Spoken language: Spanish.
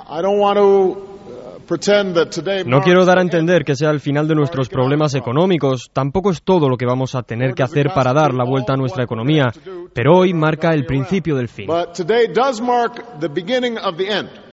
No quiero dar a entender que sea el final de nuestros problemas económicos, tampoco es todo lo que vamos a tener que hacer para dar la vuelta a nuestra economía, pero hoy marca el principio del fin.